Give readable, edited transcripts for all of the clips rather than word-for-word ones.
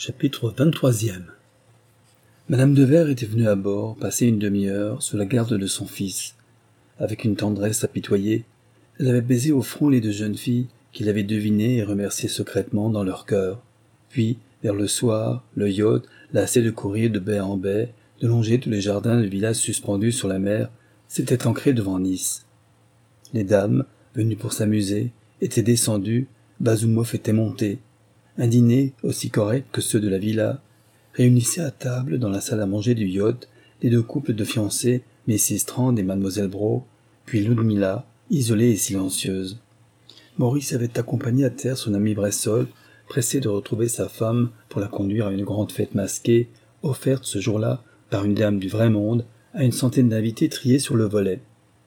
Chapitre 23e. Madame de Vere était venue à bord passer une demi-heure sous la garde de son fils. Avec une tendresse apitoyée, elle avait baisé au front les deux jeunes filles qui l'avaient devinée et remerciée secrètement dans leur cœur. Puis, vers le soir, le yacht, lassé de courir de baie en baie, de longer tous les jardins du village suspendus sur la mer, s'était ancré devant Nice. Les dames, venues pour s'amuser, étaient descendues, Bazoumoff était monté. Un dîner, aussi correct que ceux de la villa, réunissait à table dans la salle à manger du yacht les deux couples de fiancés, Mrs. Strand et Mademoiselle Braw, puis Ludmilla, isolée et silencieuse. Maurice avait accompagné à terre son ami Bressol, pressé de retrouver sa femme pour la conduire à une grande fête masquée, offerte ce jour-là par une dame du vrai monde à une centaine d'invités triés sur le volet.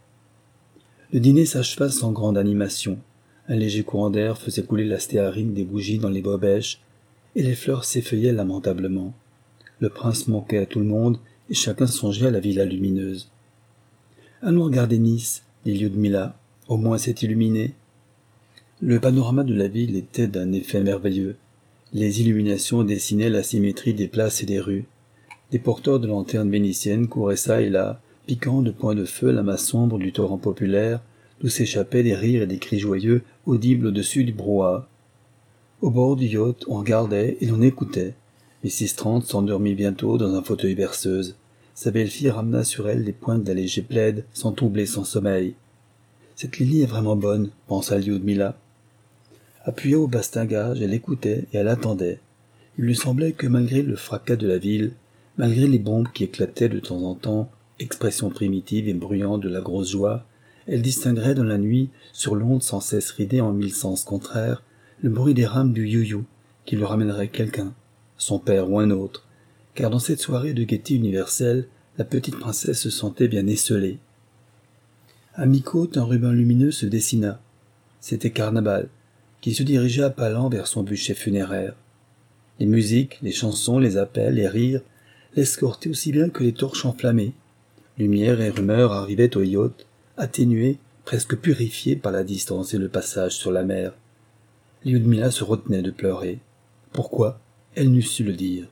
Le dîner s'acheva sans grande animation. Un léger courant d'air faisait couler la stéarine des bougies dans les bobèches, et les fleurs s'effeuillaient lamentablement. Le prince manquait à tout le monde, et chacun songeait à la villa lumineuse. « Allons regarder Nice, dit Ludmilla. Au moins c'est illuminé. » Le panorama de la ville était d'un effet merveilleux. Les illuminations dessinaient la symétrie des places et des rues. Des porteurs de lanternes vénitiennes couraient çà et là, piquant de points de feu la masse sombre du torrent populaire, d'où s'échappaient des rires et des cris joyeux audibles au-dessus du brouhaha. Au bord du yacht, on regardait et l'on écoutait. Mrs. Strand s'endormit bientôt dans un fauteuil berceuse. Sa belle-fille ramena sur elle les pointes d'un léger plaid, sans troubler son sommeil. « Cette Lily est vraiment bonne, » pensa Ludmilla. Appuyée au bastingage, elle écoutait et elle attendait. Il lui semblait que malgré le fracas de la ville, malgré les bombes qui éclataient de temps en temps, expression primitive et bruyante de la grosse joie, elle distinguerait dans la nuit, sur l'onde sans cesse ridée en mille sens contraires, le bruit des rames du you-you, qui lui ramènerait quelqu'un, son père ou un autre, car dans cette soirée de gaieté universelle, la petite princesse se sentait bien esseulée. À mi-côte, un ruban lumineux se dessina. C'était Carnaval, qui se dirigeait à pas lents vers son bûcher funéraire. Les musiques, les chansons, les appels, les rires, l'escortaient aussi bien que les torches enflammées. Lumière et rumeur arrivaient au yacht, atténuées, presque purifiées par la distance et le passage sur la mer. Ludmilla se retenait de pleurer. Pourquoi? Elle n'eût su le dire.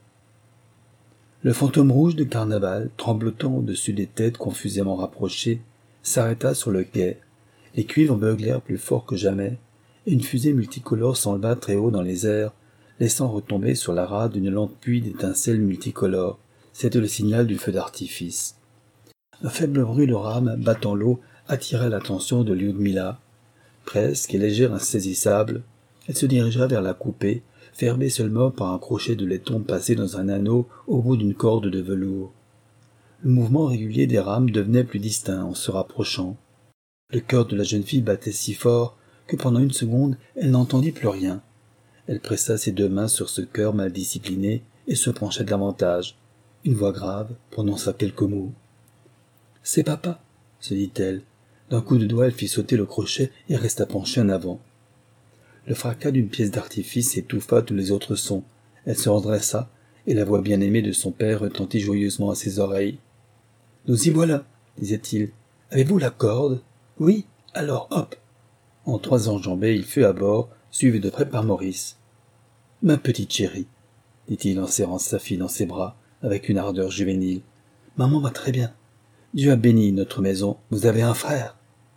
Le fantôme rouge de Carnaval, tremblotant au-dessus des têtes confusément rapprochées, s'arrêta sur le quai. Les cuivres beuglèrent plus fort que jamais, et une fusée multicolore s'enleva très haut dans les airs, laissant retomber sur la rade une lente pluie d'étincelles multicolores. C'était le signal du feu d'artifice. Un faible bruit de rames battant l'eau attira l'attention de Ludmilla. Presque et légère insaisissable, elle se dirigea vers la coupée, fermée seulement par un crochet de laiton passé dans un anneau au bout d'une corde de velours. Le mouvement régulier des rames devenait plus distinct en se rapprochant. Le cœur de la jeune fille battait si fort que pendant une seconde elle n'entendit plus rien. Elle pressa ses deux mains sur ce cœur mal discipliné et se pencha davantage. Une voix grave prononça quelques mots. « C'est papa !» se dit-elle. D'un coup de doigt, elle fit sauter le crochet et resta penchée en avant. Le fracas d'une pièce d'artifice étouffa tous les autres sons. Elle se redressa, et la voix bien-aimée de son père retentit joyeusement à ses oreilles. « Nous y voilà !» disait-il. « Avez-vous la corde ?»« Oui, alors hop !» En trois enjambées, il fut à bord, suivi de près par Maurice. « Ma petite chérie !» dit-il en serrant sa fille dans ses bras, avec une ardeur juvénile. « Maman va très bien. Dieu a béni notre maison. Vous avez un frère. »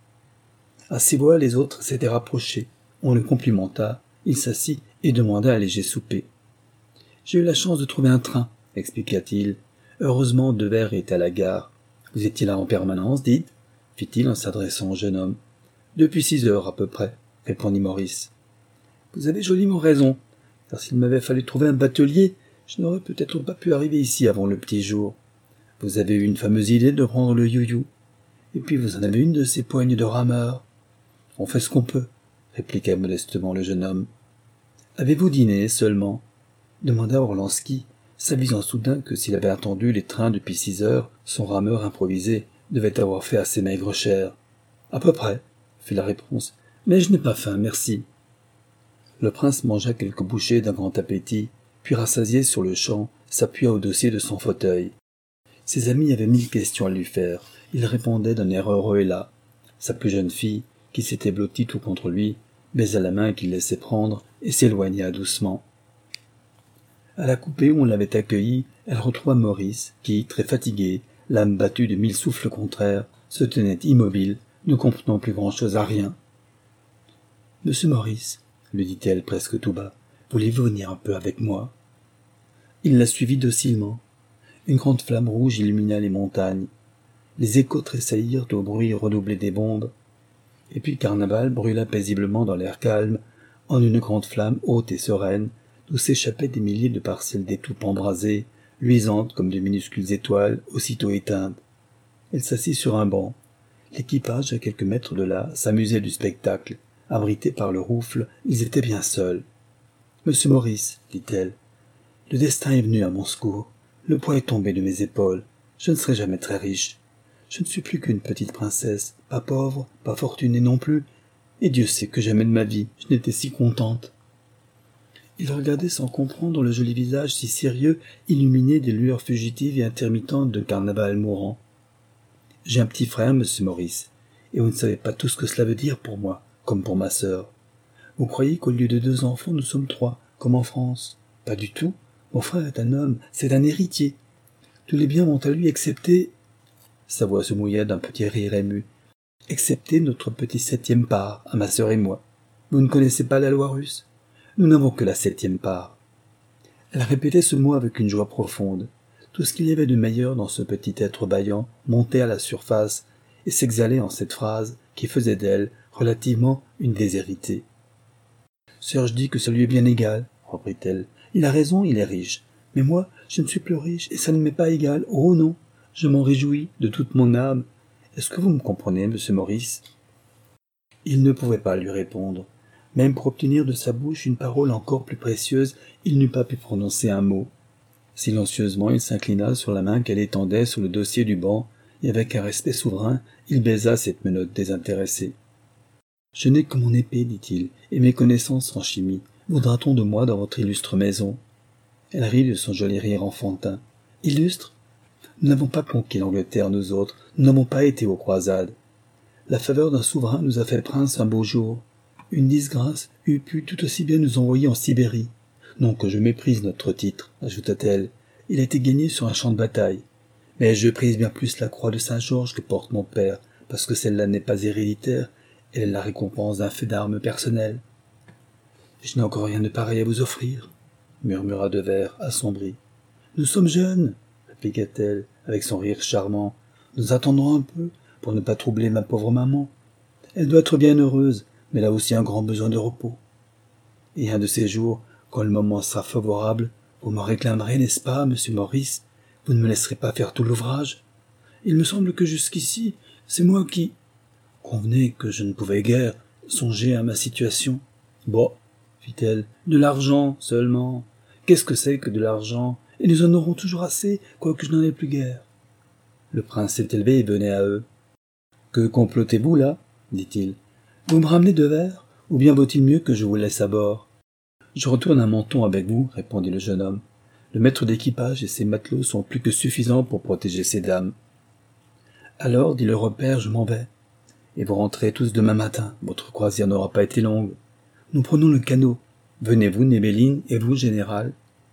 À ces voix, les autres s'étaient rapprochés. On le complimenta, il s'assit et demanda un léger souper. « J'ai eu la chance de trouver un train, » expliqua-t-il. « Heureusement, De Vere est à la gare. Vous étiez là en permanence, dites ?» fit-il en s'adressant au jeune homme. « Depuis 6 heures à peu près, » répondit Maurice. « Vous avez joliment raison, car s'il m'avait fallu trouver un batelier, je n'aurais peut-être pas pu arriver ici avant le petit jour. Vous avez eu une fameuse idée de prendre le you-you, et puis vous en avez une de ces poignes de rameurs. On fait ce qu'on peut, » répliqua modestement le jeune homme. « Avez-vous dîné seulement ?» demanda Orlansky, s'avisant soudain que s'il avait attendu les trains depuis 6 heures, son rameur improvisé devait avoir fait assez maigre chère. « À peu près, » fut la réponse, « mais je n'ai pas faim, merci. » Le prince mangea quelques bouchées d'un grand appétit, puis rassasié sur le champ, s'appuya au dossier de son fauteuil. Ses amis avaient 1000 questions à lui faire. Il répondait d'un air heureux et las. Sa plus jeune fille, qui s'était blottie tout contre lui, baisa la main qu'il laissait prendre et s'éloigna doucement. À la coupée où on l'avait accueilli, elle retrouva Maurice, qui, très fatigué, l'âme battue de 1000 souffles contraires, se tenait immobile, ne comprenant plus grand-chose à rien. « Monsieur Maurice, lui dit-elle presque tout bas, voulez-vous venir un peu avec moi ?» Il la suivit docilement. Une grande flamme rouge illumina les montagnes. Les échos tressaillirent au bruit redoublé des bombes. Et puis Carnaval brûla paisiblement dans l'air calme, en une grande flamme haute et sereine, d'où s'échappaient des milliers de parcelles d'étoupe embrasées, luisantes comme de minuscules étoiles, aussitôt éteintes. Elle s'assit sur un banc. L'équipage, à quelques mètres de là, s'amusait du spectacle. Abrités par le rouffle, ils étaient bien seuls. « Monsieur Maurice, dit-elle, le destin est venu à mon secours. Le poids est tombé de mes épaules. Je ne serai jamais très riche. Je ne suis plus qu'une petite princesse, pas pauvre, pas fortunée non plus, et Dieu sait que jamais de ma vie je n'étais si contente. » Il regardait sans comprendre le joli visage si sérieux, illuminé des lueurs fugitives et intermittentes de Carnaval mourant. « J'ai un petit frère, monsieur Maurice, et vous ne savez pas tout ce que cela veut dire pour moi, comme pour ma sœur. Vous croyez qu'au lieu de 2 enfants, nous sommes 3, comme en France? Pas du tout. Mon frère est un homme, c'est un héritier. Tous les biens vont à lui, excepté... » Sa voix se mouilla d'un petit rire ému. « Excepté notre petit 7e part, à ma sœur et moi. Vous ne connaissez pas la loi russe? Nous n'avons que la 7e part. » Elle répétait ce mot avec une joie profonde. Tout ce qu'il y avait de meilleur dans ce petit être bâillant montait à la surface et s'exhalait en cette phrase qui faisait d'elle, relativement, une déshéritée. « Serge dit que ça lui est bien égal, » reprit-elle. « Il a raison, il est riche. Mais moi, je ne suis plus riche, et ça ne m'est pas égal. Oh non, je m'en réjouis de toute mon âme. Est-ce que vous me comprenez, monsieur Maurice ?» Il ne pouvait pas lui répondre. Même pour obtenir de sa bouche une parole encore plus précieuse, il n'eût pas pu prononcer un mot. Silencieusement, il s'inclina sur la main qu'elle étendait sur le dossier du banc, et avec un respect souverain, il baisa cette menotte désintéressée. « Je n'ai que mon épée, dit-il, et mes connaissances en chimie. Voudra-t-on de moi dans votre illustre maison ?» Elle rit de son joli rire enfantin. « Illustre ? Nous n'avons pas conquis l'Angleterre, nous autres, nous n'avons pas été aux croisades. La faveur d'un souverain nous a fait prince un beau jour. Une disgrâce eût pu tout aussi bien nous envoyer en Sibérie. Non que je méprise notre titre, ajouta-t-elle, il a été gagné sur un champ de bataille. Mais je prise bien plus la croix de Saint-Georges que porte mon père, parce que celle-là n'est pas héréditaire, elle est la récompense d'un fait d'armes personnel. Je n'ai encore rien de pareil à vous offrir, murmura Devers, assombri. Nous sommes jeunes, répliqua-t-elle, avec son rire charmant. Nous attendrons un peu, pour ne pas troubler ma pauvre maman. Elle doit être bien heureuse, mais elle a aussi un grand besoin de repos. Et un de ces jours, quand le moment sera favorable, vous me réclamerez, n'est-ce pas, monsieur Maurice? Vous ne me laisserez pas faire tout l'ouvrage? Il me semble que jusqu'ici, c'est moi qui... Convenez que je ne pouvais guère songer à ma situation. Bon, fit-elle, de l'argent seulement. Qu'est-ce que c'est que de l'argent? Et nous en aurons toujours assez, quoique je n'en ai plus guère. Le prince s'était levé et venait à eux. Que complotez-vous là? Dit-il. Vous me ramenez Devers, ou bien vaut-il mieux que je vous laisse à bord? Je retourne à Menton avec vous, répondit le jeune homme. Le maître d'équipage et ses matelots sont plus que suffisants pour protéger ces dames. Alors, dit le repère, je m'en vais. Et vous rentrez tous demain matin, votre croisière n'aura pas été longue. Nous prenons le canot. Venez-vous, Nébéline, et vous, général?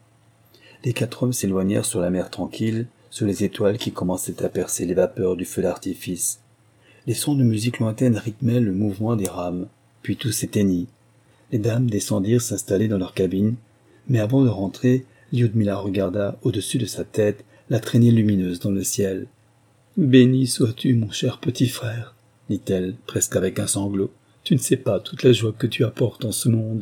Les 4 hommes s'éloignèrent sur la mer tranquille, sous les étoiles qui commençaient à percer les vapeurs du feu d'artifice. Les sons de musique lointaine rythmaient le mouvement des rames, puis tout s'éteignit. Les dames descendirent s'installer dans leur cabine, mais avant de rentrer, Lyudmila regarda au-dessus de sa tête la traînée lumineuse dans le ciel. « Béni sois-tu, mon cher petit frère, dit-elle, presque avec un sanglot. Tu ne sais pas toute la joie que tu apportes en ce monde. »